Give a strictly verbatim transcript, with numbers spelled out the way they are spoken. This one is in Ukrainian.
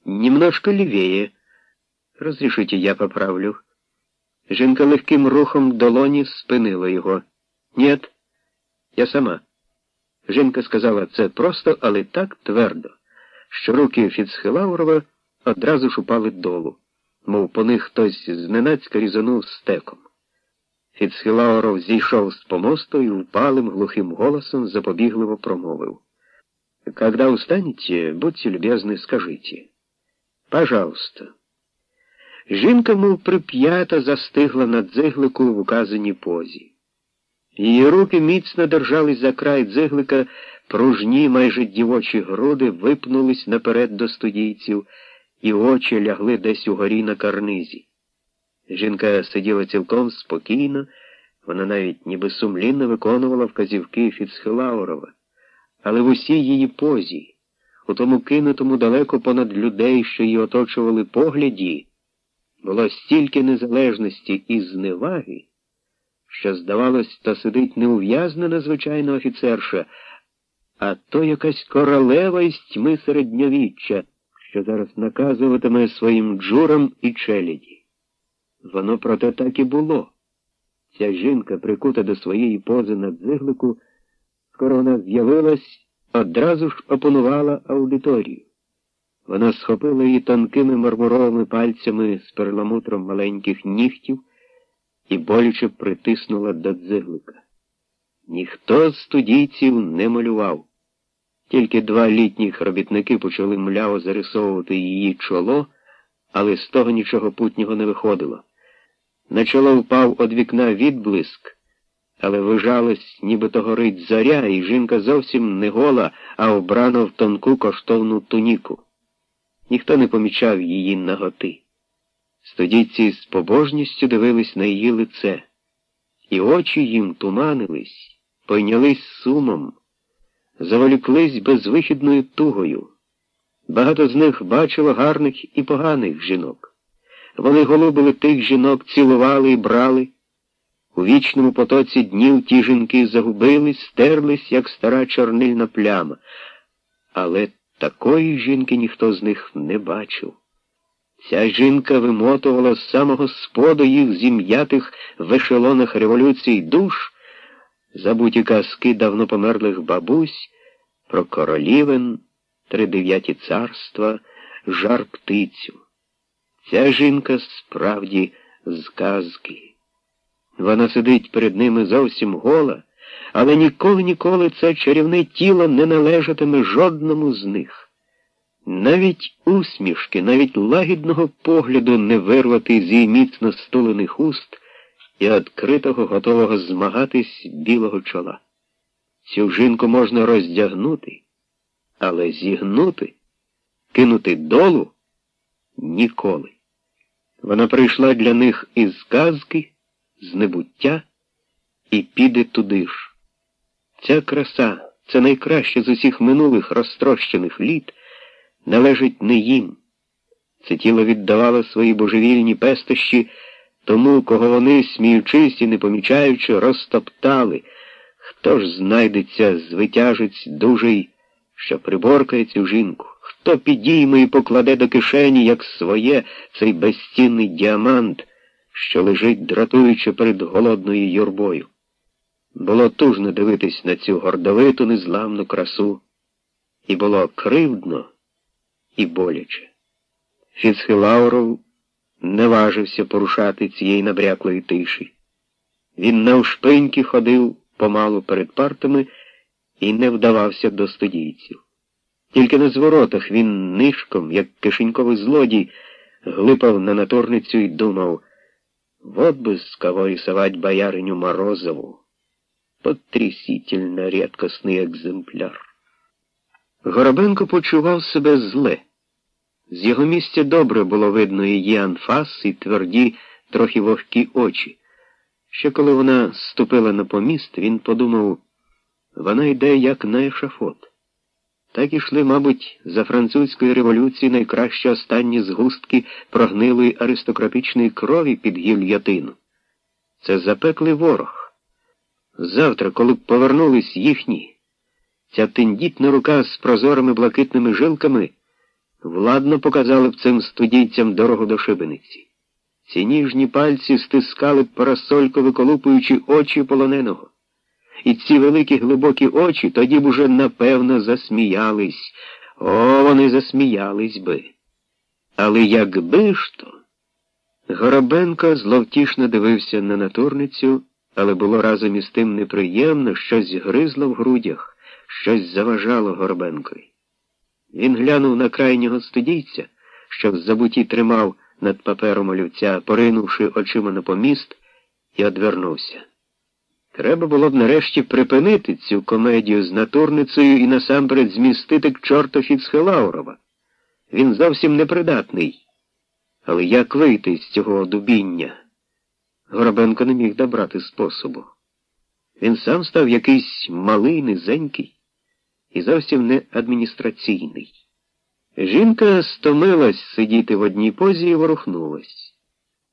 Немножко левее. Разрешите, я поправлю. Жінка легким рухом долоні спинила його. Нет, я сама. Жінка сказала це просто, але так твердо, що руки Фіцхелаурова одразу ж упали долу, мов по них хтось зненацька різанув стеком. Фіцхелауров зійшов з помосту і впалим глухим голосом запобігливо промовив. «Когда устанете, будьте любезны, скажите. Пожалуйста». Жінка, мов прип'ята, застигла на дзиглику в указаній позі. Її руки міцно держались за край дзиглика, пружні, майже дівочі груди випнулись наперед до студійців, і очі лягли десь угорі на карнизі. Жінка сиділа цілком спокійно, вона навіть ніби сумлінно виконувала вказівки Фіцхелаурова, але в усій її позі, у тому кинутому далеко понад людей, що її оточували погляді, було стільки незалежності і зневаги, що, здавалось, то сидить не ув'язнена звичайна офіцерша, а то якась королева із тьми середньовіччя, що зараз наказуватиме своїм джурам і челяді. Воно, проте, так і було. Ця жінка, прикута до своєї пози на дзиглику, скоро вона з'явилась, одразу ж опанувала аудиторію. Вона схопила її тонкими мармуровими пальцями з перламутром маленьких нігтів і боляче притиснула до дзиглика. Ніхто з студійців не малював. Тільки два літніх робітники почали мляво зарисовувати її чоло, але з того нічого путнього не виходило. На чоло впав од вікна відблиск, але вижалось, нібито горить зоря, і жінка зовсім не гола, а обрана в тонку коштовну туніку. Ніхто не помічав її наготи. Студійці з побожністю дивились на її лице, і очі їм туманились, пойнялись сумом, заволіклись безвихідною тугою. Багато з них бачило гарних і поганих жінок. Вони голубили тих жінок, цілували і брали. У вічному потоці днів ті жінки загубились, стерлись, як стара чорнильна пляма. Але такої жінки ніхто з них не бачив. Ця жінка вимотувала з самого споду їх зім'ятих в ешелонах революцій душ забуті казки давно померлих бабусь про королівен, тридев'яті царства, жар-птицю. Ця жінка справді з казки. Вона сидить перед ними зовсім гола, але ніколи-ніколи це чарівне тіло не належатиме жодному з них. Навіть усмішки, навіть лагідного погляду не вирвати з її міцно стулених уст і відкритого, готового змагатись білого чола. Цю жінку можна роздягнути, але зігнути, кинути долу — ніколи. Вона прийшла для них із казки, з небуття, і піде туди ж. Ця краса, це найкраще з усіх минулих розтрощених літ, належить не їм. Це тіло віддавало свої божевільні пестощі тому, кого вони, сміючись і не помічаючи, розтоптали. Хто ж знайдеться звитяжець дужий, що приборкає цю жінку? Хто підійме і покладе до кишені, як своє, цей безцінний діамант, що лежить, дратуючи перед голодною юрбою? Було тужно дивитись на цю гордовиту, незламну красу. І було кривдно і боляче. Фіцхелауров не важився порушати цієї набряклої тиші. Він навшпиньки ходив помалу перед партами і не вдавався до студійців. Тільки на зворотах він нишком, як кишеньковий злодій, глипав на наторницю і думав: «Вот бы с кого рисовать бояриню Морозову. Потрясительно рідкісний екземпляр». Горобенко почував себе зле. З його місця добре було видно її анфас і тверді, трохи вогкі очі. Ще коли вона ступила на поміст, він подумав, вона йде як на ешафот. Так ішли, мабуть, за французької революції найкращі останні згустки прогнилої аристократичної крові під гільйотину. Це запеклий ворог. Завтра, коли б повернулись їхні, ця тендітна рука з прозорими блакитними жилками владно показали б цим студійцям дорогу до шибениці. Ці ніжні пальці стискали б парасолько, виколупуючи очі полоненого. І ці великі глибокі очі тоді б уже напевно засміялись. О, вони засміялись би. Але якби ж то... Горобенко зловтішно дивився на натурницю, але було разом із тим неприємно, щось гризло в грудях, щось заважало Горобенкові. Він глянув на крайнього студійця, що в забуті тримав над папером олівця, поринувши очима на поміст, і одвернувся. Треба було б нарешті припинити цю комедію з натурницею і насамперед змістити к чорту Фіцхелаурова. Він зовсім непридатний. Але як вийти з цього дубіння? Горобенко не міг добрати способу. Він сам став якийсь малий, низенький і зовсім не адміністраційний. Жінка стомилась сидіти в одній позі і ворухнулась.